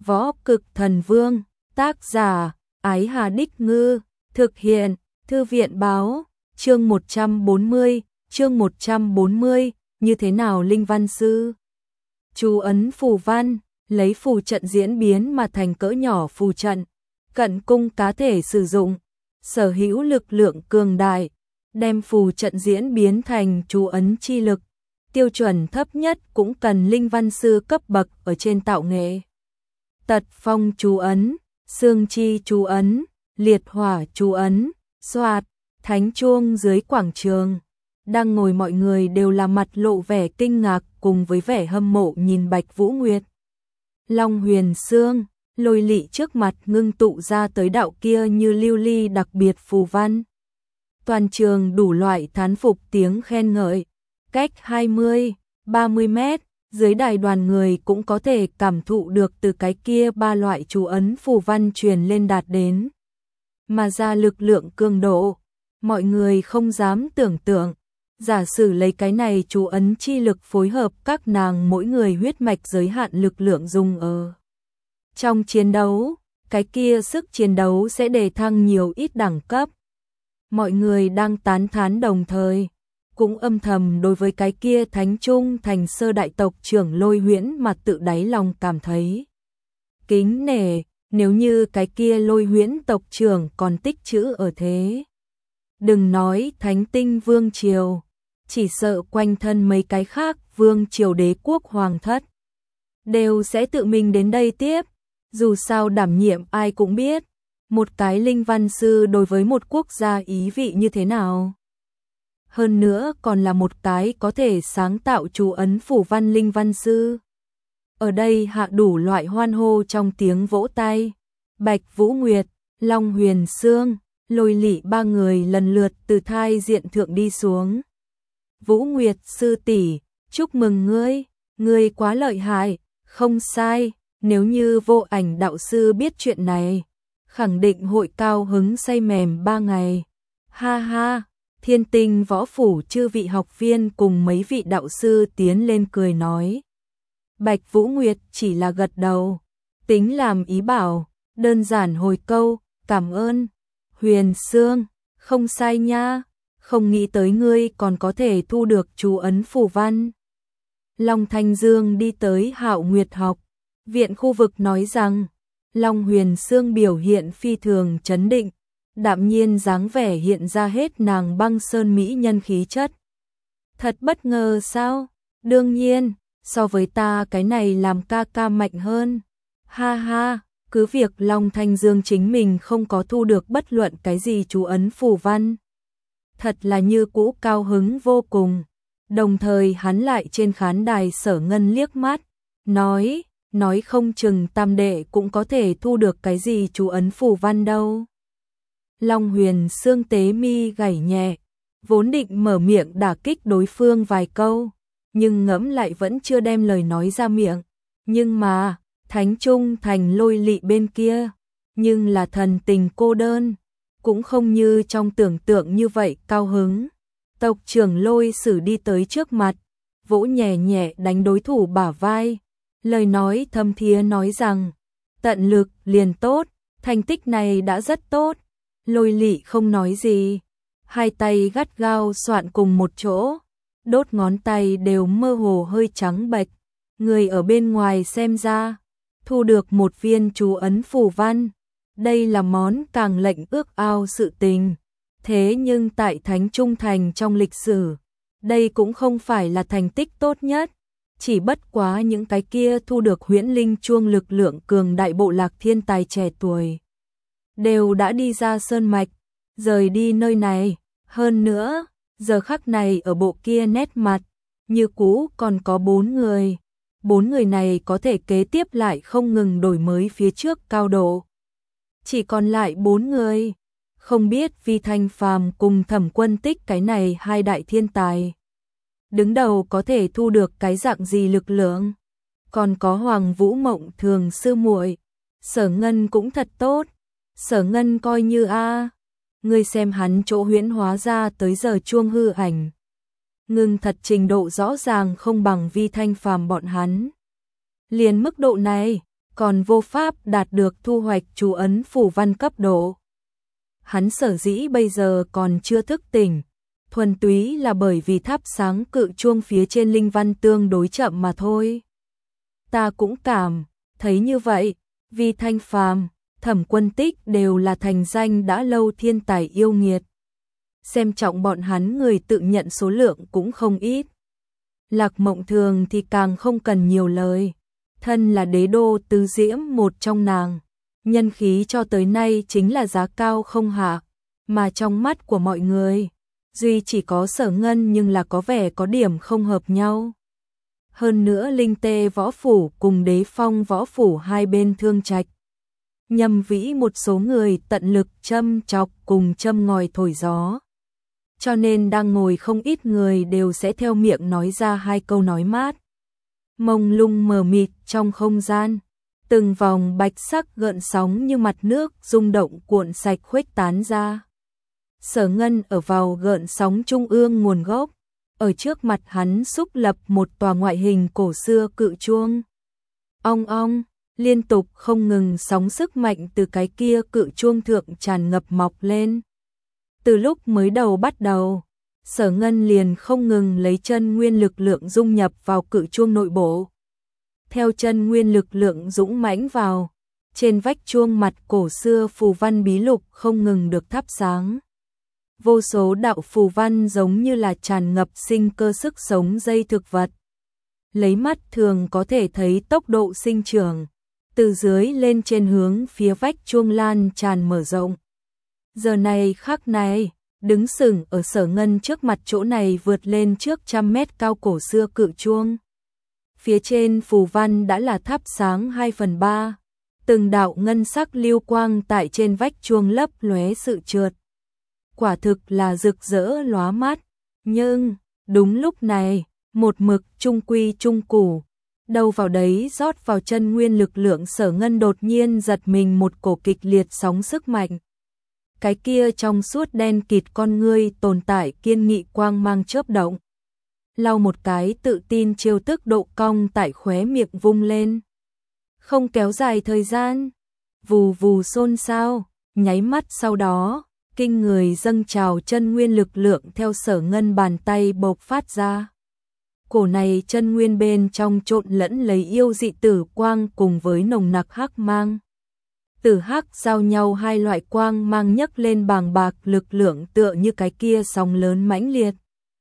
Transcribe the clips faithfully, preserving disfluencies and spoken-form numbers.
Võ Cực Thần Vương, tác giả, Ái Hà Đích Ngư, thực hiện, Thư viện báo, chương một trăm bốn mươi, chương một trăm bốn mươi, như thế nào linh văn sư? Chú ấn phù văn, lấy phù trận diễn biến mà thành cỡ nhỏ phù trận, cận cung cá thể sử dụng, sở hữu lực lượng cường đại, đem phù trận diễn biến thành chú ấn chi lực, tiêu chuẩn thấp nhất cũng cần linh văn sư cấp bậc ở trên tạo nghệ. Tật phong chú ấn, xương chi chú ấn, liệt hỏa chú ấn, xoạt, thánh chuông dưới quảng trường. Đang ngồi mọi người đều là mặt lộ vẻ kinh ngạc cùng với vẻ hâm mộ nhìn Bạch Vũ Nguyệt. Long huyền xương, lôi lị trước mặt ngưng tụ ra tới đạo kia như lưu ly đặc biệt phù văn. Toàn trường đủ loại thán phục tiếng khen ngợi, cách hai mươi, ba mươi mét, dưới đài đoàn người cũng có thể cảm thụ được từ cái kia ba loại chú ấn phù văn truyền lên đạt đến. Mà ra lực lượng cường độ, mọi người không dám tưởng tượng, giả sử lấy cái này chú ấn chi lực phối hợp các nàng mỗi người huyết mạch giới hạn lực lượng dùng ở trong chiến đấu, cái kia sức chiến đấu sẽ đề thăng nhiều ít đẳng cấp. Mọi người đang tán thán đồng thời, cũng âm thầm đối với cái kia thánh trung thành sơ đại tộc trưởng Lôi Huyễn mà tự đáy lòng cảm thấy kính nể, nếu như cái kia Lôi Huyễn tộc trưởng còn tích trữ ở thế. Đừng nói thánh tinh vương triều, chỉ sợ quanh thân mấy cái khác vương triều đế quốc hoàng thất đều sẽ tự mình đến đây tiếp, dù sao đảm nhiệm ai cũng biết, một cái linh văn sư đối với một quốc gia ý vị như thế nào. Hơn nữa còn là một cái có thể sáng tạo chú ấn phủ văn linh văn sư. Ở đây hạ đủ loại hoan hô trong tiếng vỗ tay. Bạch Vũ Nguyệt, Long Huyền Sương, Lôi Lị ba người lần lượt từ thai diện thượng đi xuống. Vũ Nguyệt sư tỷ, chúc mừng ngươi, ngươi quá lợi hại, không sai, nếu như Vô Ảnh đạo sư biết chuyện này, khẳng định hội cao hứng say mềm ba ngày. Ha ha. Thiên Tinh võ phủ chư vị học viên cùng mấy vị đạo sư tiến lên cười nói. Bạch Vũ Nguyệt chỉ là gật đầu, tính làm ý bảo, đơn giản hồi câu, cảm ơn. Huyền Sương, không sai nha, không nghĩ tới ngươi còn có thể thu được chú ấn phù văn. Long Thanh Dương đi tới Hạo Nguyệt học viện khu vực nói rằng, Long Huyền Sương biểu hiện phi thường chấn định. Đạm nhiên dáng vẻ hiện ra hết nàng băng sơn mỹ nhân khí chất. Thật bất ngờ sao? Đương nhiên, so với ta cái này làm ca ca mạnh hơn. Ha ha, cứ việc Long Thanh Dương chính mình không có thu được bất luận cái gì chú ấn phù văn. Thật là như cũ cao hứng vô cùng. Đồng thời hắn lại trên khán đài Sở Ngân liếc mắt, nói, nói không chừng tam đệ cũng có thể thu được cái gì chú ấn phù văn đâu. Long Huyền Sương tế mi gảy nhẹ, vốn định mở miệng đả kích đối phương vài câu, nhưng ngẫm lại vẫn chưa đem lời nói ra miệng. Nhưng mà, Thánh Trung thành Lôi Lị bên kia, nhưng là thần tình cô đơn, cũng không như trong tưởng tượng như vậy cao hứng. Tộc trưởng Lôi Sử đi tới trước mặt, vỗ nhẹ nhẹ đánh đối thủ bả vai, lời nói thâm thiế nói rằng, tận lực liền tốt, thành tích này đã rất tốt. Lôi Lị không nói gì, hai tay gắt gao soạn cùng một chỗ, đốt ngón tay đều mơ hồ hơi trắng bệch. Người ở bên ngoài xem ra, thu được một viên chú ấn phù văn, đây là món càng lệnh ước ao sự tình. Thế nhưng tại Thánh Trung Thành trong lịch sử, đây cũng không phải là thành tích tốt nhất, chỉ bất quá những cái kia thu được huyễn linh chuông lực lượng cường đại bộ lạc thiên tài trẻ tuổi đều đã đi ra sơn mạch, rời đi nơi này. Hơn nữa, giờ khắc này ở bộ kia nét mặt, như cũ còn có bốn người. Bốn người này có thể kế tiếp lại không ngừng đổi mới phía trước cao độ. Chỉ còn lại bốn người. Không biết Vi Thanh Phàm cùng Thẩm Quân Tích cái này hai đại thiên tài. Đứng đầu có thể thu được cái dạng gì lực lượng. Còn có Hoàng Vũ Mộng Thường sư muội, Sở Ngân cũng thật tốt. Sở Ngân coi như a, ngươi xem hắn chỗ huyễn hóa ra tới giờ chuông hư ảnh. Ngưng thật trình độ rõ ràng không bằng Vi Thanh Phàm bọn hắn. Liền mức độ này, còn vô pháp đạt được thu hoạch chú ấn phù văn cấp độ. Hắn sở dĩ bây giờ còn chưa thức tỉnh, thuần túy là bởi vì thắp sáng cự chuông phía trên linh văn tương đối chậm mà thôi. Ta cũng cảm thấy như vậy, vì Thanh Phàm, Thẩm Quân Tích đều là thành danh đã lâu thiên tài yêu nghiệt. Xem trọng bọn hắn người tự nhận số lượng cũng không ít. Lạc Mộng Thường thì càng không cần nhiều lời, thân là đế đô tứ diễm một trong nàng, nhân khí cho tới nay chính là giá cao không hạ, mà trong mắt của mọi người, duy chỉ có Sở Ngân nhưng là có vẻ có điểm không hợp nhau. Hơn nữa Linh Tê võ phủ cùng Đế Phong võ phủ hai bên thương trạch. Nhâm Vĩ một số người tận lực châm chọc cùng châm ngòi thổi gió. Cho nên đang ngồi không ít người đều sẽ theo miệng nói ra hai câu nói mát. Mông lung mờ mịt trong không gian, từng vòng bạch sắc gợn sóng như mặt nước rung động cuộn sạch khuếch tán ra. Sở Ngân ở vào gợn sóng trung ương nguồn gốc, ở trước mặt hắn xúc lập một tòa ngoại hình cổ xưa cự chuông. Ong ong, liên tục không ngừng sóng sức mạnh từ cái kia cự chuông thượng tràn ngập mọc lên. Từ lúc mới đầu bắt đầu, Sở Ngân liền không ngừng lấy chân nguyên lực lượng dung nhập vào cự chuông nội bộ. Theo chân nguyên lực lượng dũng mãnh vào, trên vách chuông mặt cổ xưa phù văn bí lục không ngừng được thắp sáng. Vô số đạo phù văn giống như là tràn ngập sinh cơ sức sống dây thực vật. Lấy mắt thường có thể thấy tốc độ sinh trưởng, từ dưới lên trên hướng phía vách chuông lan tràn mở rộng. Giờ này khắc này, đứng sừng ở Sở Ngân trước mặt chỗ này vượt lên trước trăm mét cao cổ xưa cự chuông. Phía trên phù văn đã là thắp sáng hai phần ba, từng đạo ngân sắc lưu quang tại trên vách chuông lấp lóe sự trượt. Quả thực là rực rỡ lóa mắt, nhưng đúng lúc này, một mực trung quy trung củ, đầu vào đấy rót vào chân nguyên lực lượng Sở Ngân đột nhiên giật mình một cổ kịch liệt sóng sức mạnh. Cái kia trong suốt đen kịt con ngươi tồn tại kiên nghị quang mang chớp động. Lau một cái tự tin chiêu tức độ cong tại khóe miệng vung lên. Không kéo dài thời gian, vù vù xôn xao, nháy mắt sau đó, kinh người dâng trào chân nguyên lực lượng theo Sở Ngân bàn tay bộc phát ra. Cổ này chân nguyên bên trong trộn lẫn lấy yêu dị tử quang cùng với nồng nặc hắc mang. Tử hắc giao nhau hai loại quang mang nhấc lên bàng bạc lực lượng tựa như cái kia sóng lớn mãnh liệt.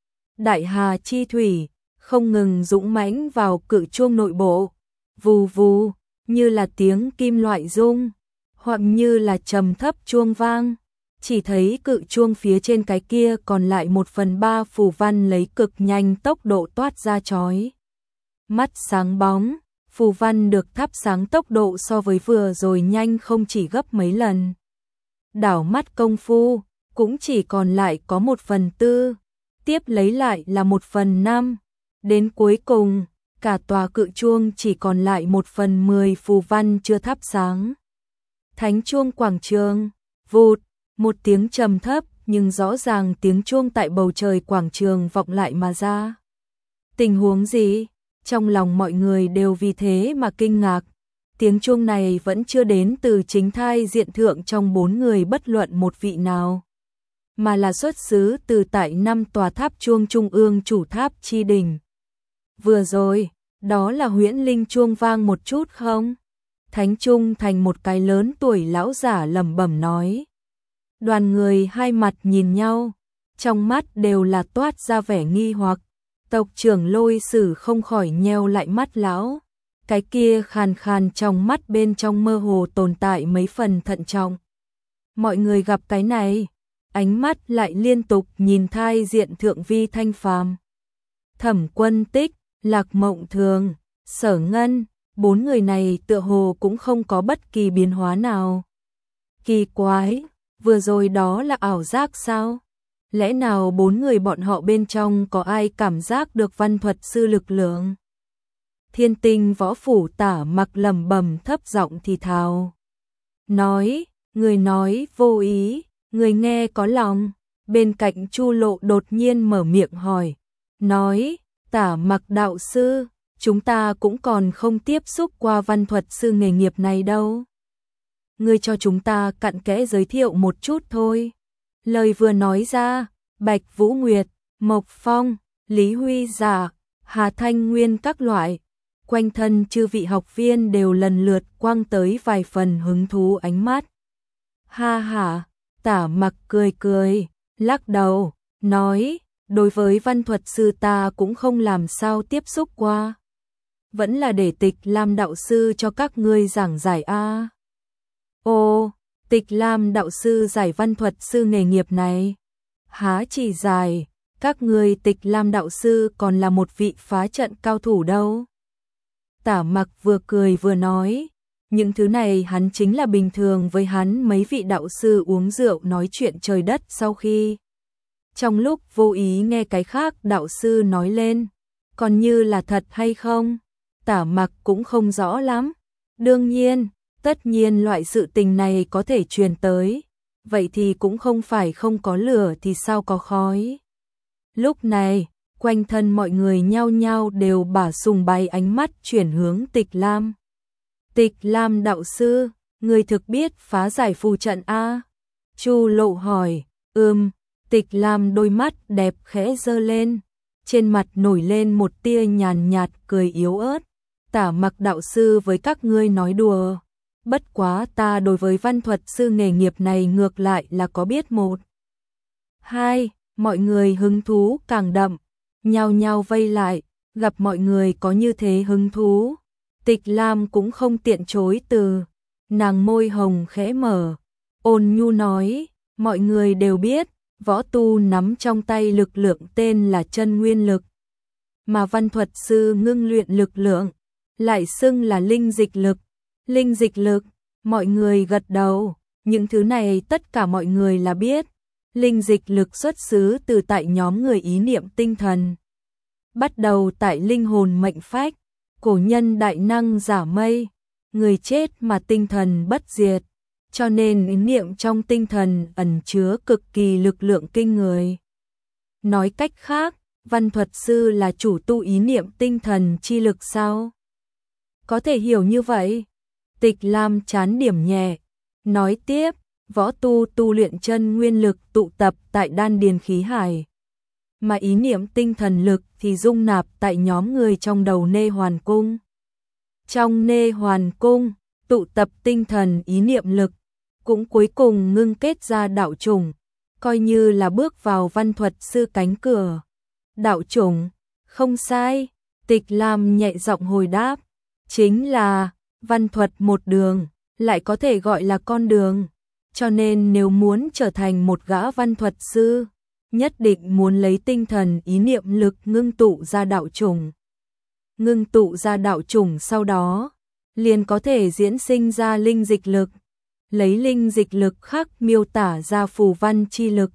Đại hà chi thủy, không ngừng dũng mãnh vào cự chuông nội bộ, vù vù, như là tiếng kim loại rung, hoặc như là trầm thấp chuông vang. Chỉ thấy cự chuông phía trên cái kia còn lại một phần ba phù văn lấy cực nhanh tốc độ toát ra chói mắt sáng bóng. Phù văn được thắp sáng tốc độ so với vừa rồi nhanh không chỉ gấp mấy lần. Đảo mắt công phu, cũng chỉ còn lại có một phần tư, tiếp lấy lại là một phần năm. Đến cuối cùng, cả tòa cự chuông chỉ còn lại một phần mười phù văn chưa thắp sáng. Thánh chuông quảng trường, vụt, một tiếng trầm thấp nhưng rõ ràng tiếng chuông tại bầu trời quảng trường vọng lại mà ra. Tình huống gì? Trong lòng mọi người đều vì thế mà kinh ngạc. Tiếng chuông này vẫn chưa đến từ chính thai diện thượng trong bốn người bất luận một vị nào, mà là xuất xứ từ tại năm tòa tháp chuông trung ương chủ tháp chi đỉnh. Vừa rồi, đó là huyễn linh chuông vang một chút không? Thánh Trung thành một cái lớn tuổi lão giả lẩm bẩm nói. Đoàn người hai mặt nhìn nhau, trong mắt đều là toát ra vẻ nghi hoặc. Tộc trưởng Lôi Sử không khỏi nheo lại mắt lão, cái kia khàn khàn trong mắt bên trong mơ hồ tồn tại mấy phần thận trọng. Mọi người gặp cái này, ánh mắt lại liên tục nhìn thai diện thượng Vi Thanh Phàm, Thẩm Quân Tích, Lạc Mộng Thường, Sở Ngân, bốn người này tựa hồ cũng không có bất kỳ biến hóa nào. Kỳ quái, vừa rồi đó là ảo giác sao? Lẽ nào bốn người bọn họ bên trong có ai cảm giác được văn thuật sư lực lượng? Thiên Tinh võ phủ Tả Mặc lẩm bẩm thấp giọng thì thào. Nói, người nói vô ý, người nghe có lòng. Bên cạnh Chu Lộ đột nhiên mở miệng hỏi. Nói, Tả Mặc đạo sư, chúng ta cũng còn không tiếp xúc qua văn thuật sư nghề nghiệp này đâu. Ngươi cho chúng ta cặn kẽ giới thiệu một chút thôi. Lời vừa nói ra, Bạch Vũ Nguyệt, Mộc Phong, Lý Huy Giả, Hà Thanh Nguyên các loại, quanh thân chư vị học viên đều lần lượt quăng tới vài phần hứng thú ánh mắt. Ha ha, Tả Mặc cười cười, lắc đầu, nói, đối với văn thuật sư ta cũng không làm sao tiếp xúc qua. Vẫn là để Tịch Lam đạo sư cho các ngươi giảng giải a. À. Ô, Tịch Lam đạo sư giải văn thuật sư nghề nghiệp này. Há chỉ giải, các ngươi Tịch Lam đạo sư còn là một vị phá trận cao thủ đâu. Tả Mặc vừa cười vừa nói, những thứ này hắn chính là bình thường với hắn mấy vị đạo sư uống rượu nói chuyện trời đất sau khi. Trong lúc vô ý nghe cái khác đạo sư nói lên, còn như là thật hay không, Tả Mặc cũng không rõ lắm. Đương nhiên, tất nhiên loại sự tình này có thể truyền tới, vậy thì cũng không phải không có lửa thì sao có khói. Lúc này, quanh thân mọi người nhao nhao đều bả sùng bái ánh mắt chuyển hướng Tịch Lam. Tịch Lam đạo sư, người thực biết phá giải phù trận a? Chu Lộ hỏi. Ừm. Tịch Lam đôi mắt đẹp khẽ giơ lên, trên mặt nổi lên một tia nhàn nhạt cười yếu ớt. Tả Mặc đạo sư với các ngươi nói đùa, bất quá ta đối với văn thuật sư nghề nghiệp này ngược lại là có biết một. Hai, mọi người hứng thú càng đậm, nhao nhao vây lại, gặp mọi người có như thế hứng thú. Tịch Lam cũng không tiện chối từ, nàng môi hồng khẽ mở, ôn nhu nói, mọi người đều biết, võ tu nắm trong tay lực lượng tên là chân nguyên lực, mà văn thuật sư ngưng luyện lực lượng, lại xưng là linh dịch lực. Linh dịch lực, mọi người gật đầu, những thứ này tất cả mọi người là biết. Linh dịch lực xuất xứ từ tại nhóm người ý niệm tinh thần. Bắt đầu tại linh hồn mệnh phách, cổ nhân đại năng giả mây, người chết mà tinh thần bất diệt, cho nên ý niệm trong tinh thần ẩn chứa cực kỳ lực lượng kinh người. Nói cách khác, văn thuật sư là chủ tu ý niệm tinh thần chi lực sao? Có thể hiểu như vậy. Tịch Lam chán điểm nhẹ, nói tiếp, võ tu tu luyện chân nguyên lực tụ tập tại đan điền khí hải, mà ý niệm tinh thần lực thì dung nạp tại nhóm người trong đầu nê hoàn cung. Trong nê hoàn cung, tụ tập tinh thần ý niệm lực, cũng cuối cùng ngưng kết ra đạo chủng, coi như là bước vào văn thuật sư cánh cửa. Đạo chủng, không sai, Tịch Lam nhẹ giọng hồi đáp, chính là văn thuật một đường, lại có thể gọi là con đường, cho nên nếu muốn trở thành một gã văn thuật sư, nhất định muốn lấy tinh thần ý niệm lực ngưng tụ ra đạo chủng. Ngưng tụ ra đạo chủng sau đó, liền có thể diễn sinh ra linh dịch lực, lấy linh dịch lực khắc miêu tả ra phù văn chi lực.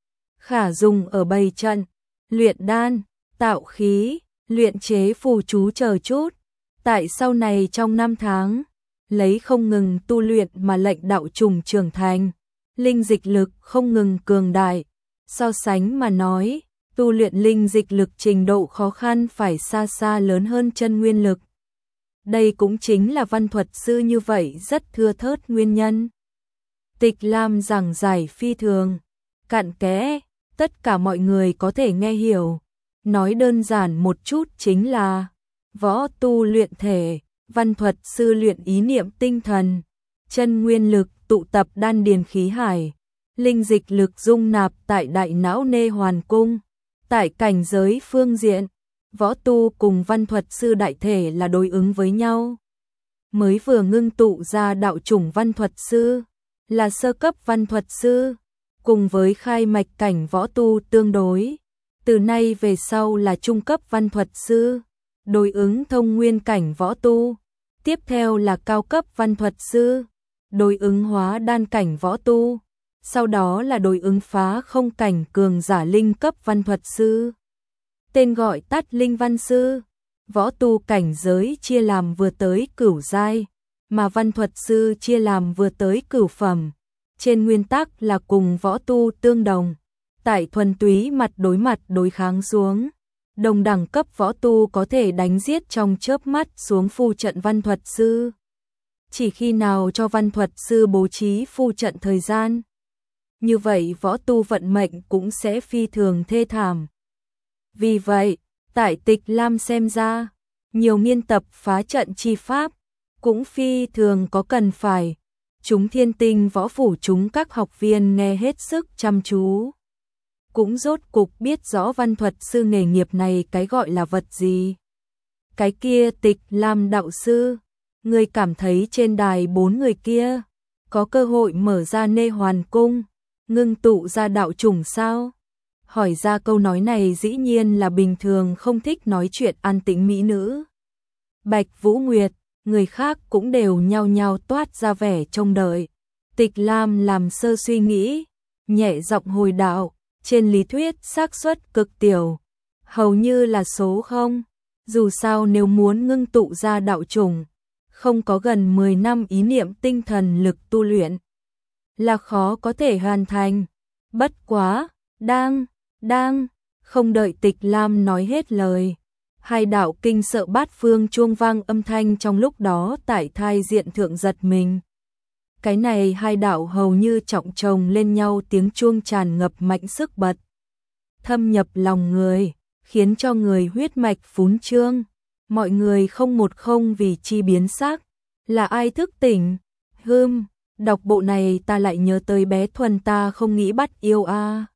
Khả dùng ở bày trận, luyện đan, tạo khí, luyện chế phù chú chờ chút. Tại sau này trong năm tháng, lấy không ngừng tu luyện mà lệnh đạo trùng trưởng thành, linh dịch lực không ngừng cường đại. So sánh mà nói, tu luyện linh dịch lực trình độ khó khăn phải xa xa lớn hơn chân nguyên lực. Đây cũng chính là văn thuật sư như vậy rất thưa thớt nguyên nhân. Tịch Lam giảng giải phi thường, cặn kẽ, tất cả mọi người có thể nghe hiểu. Nói đơn giản một chút chính là võ tu luyện thể, văn thuật sư luyện ý niệm tinh thần, chân nguyên lực tụ tập đan điền khí hải, linh dịch lực dung nạp tại đại não nê hoàn cung. Tại cảnh giới phương diện, võ tu cùng văn thuật sư đại thể là đối ứng với nhau. Mới vừa ngưng tụ ra đạo chủng văn thuật sư, là sơ cấp văn thuật sư, cùng với khai mạch cảnh võ tu tương đối. Từ nay về sau là trung cấp văn thuật sư, đối ứng thông nguyên cảnh võ tu. Tiếp theo là cao cấp văn thuật sư, đối ứng hóa đan cảnh võ tu. Sau đó là đối ứng phá không cảnh cường giả linh cấp văn thuật sư. Tên gọi tắt linh văn sư. Võ tu cảnh giới chia làm vừa tới cửu giai, mà văn thuật sư chia làm vừa tới cửu phẩm. Trên nguyên tắc là cùng võ tu tương đồng. Tại thuần túy mặt đối mặt đối kháng xuống, đồng đẳng cấp võ tu có thể đánh giết trong chớp mắt xuống phù trận văn thuật sư. Chỉ khi nào cho văn thuật sư bố trí phù trận thời gian, như vậy võ tu vận mệnh cũng sẽ phi thường thê thảm. Vì vậy, tại Tịch Lam xem ra, nhiều nghiên tập phá trận chi pháp cũng phi thường có cần phải. Chúng Thiên Tinh võ phủ chúng các học viên nghe hết sức chăm chú. Cũng rốt cục biết rõ văn thuật sư nghề nghiệp này cái gọi là vật gì. Cái kia Tịch Lam đạo sư, người cảm thấy trên đài bốn người kia có cơ hội mở ra Nê Hoàn Cung, ngưng tụ ra đạo chủng sao? Hỏi ra câu nói này dĩ nhiên là bình thường không thích nói chuyện an tĩnh mỹ nữ. Bạch Vũ Nguyệt, người khác cũng đều nhao nhao toát ra vẻ trông đợi. Tịch Lam làm sơ suy nghĩ, nhẹ giọng hồi đạo, trên lý thuyết xác suất cực tiểu, hầu như là số không. Dù sao nếu muốn ngưng tụ ra đạo chủng, không có gần mười năm ý niệm tinh thần lực tu luyện, là khó có thể hoàn thành. Bất quá, đang, đang, không đợi Tịch Lam nói hết lời. Hai đạo kinh sợ bát phương chuông vang âm thanh trong lúc đó tại thai diện thượng giật mình. Cái này hai đạo hầu như trọng chồng lên nhau tiếng chuông tràn ngập mạnh sức bật. Thâm nhập lòng người, khiến cho người huyết mạch phún trương. Mọi người không một không vì chi biến sắc. Là ai thức tỉnh? Hưm, đọc bộ này ta lại nhớ tới bé Thuần ta không nghĩ bắt yêu a.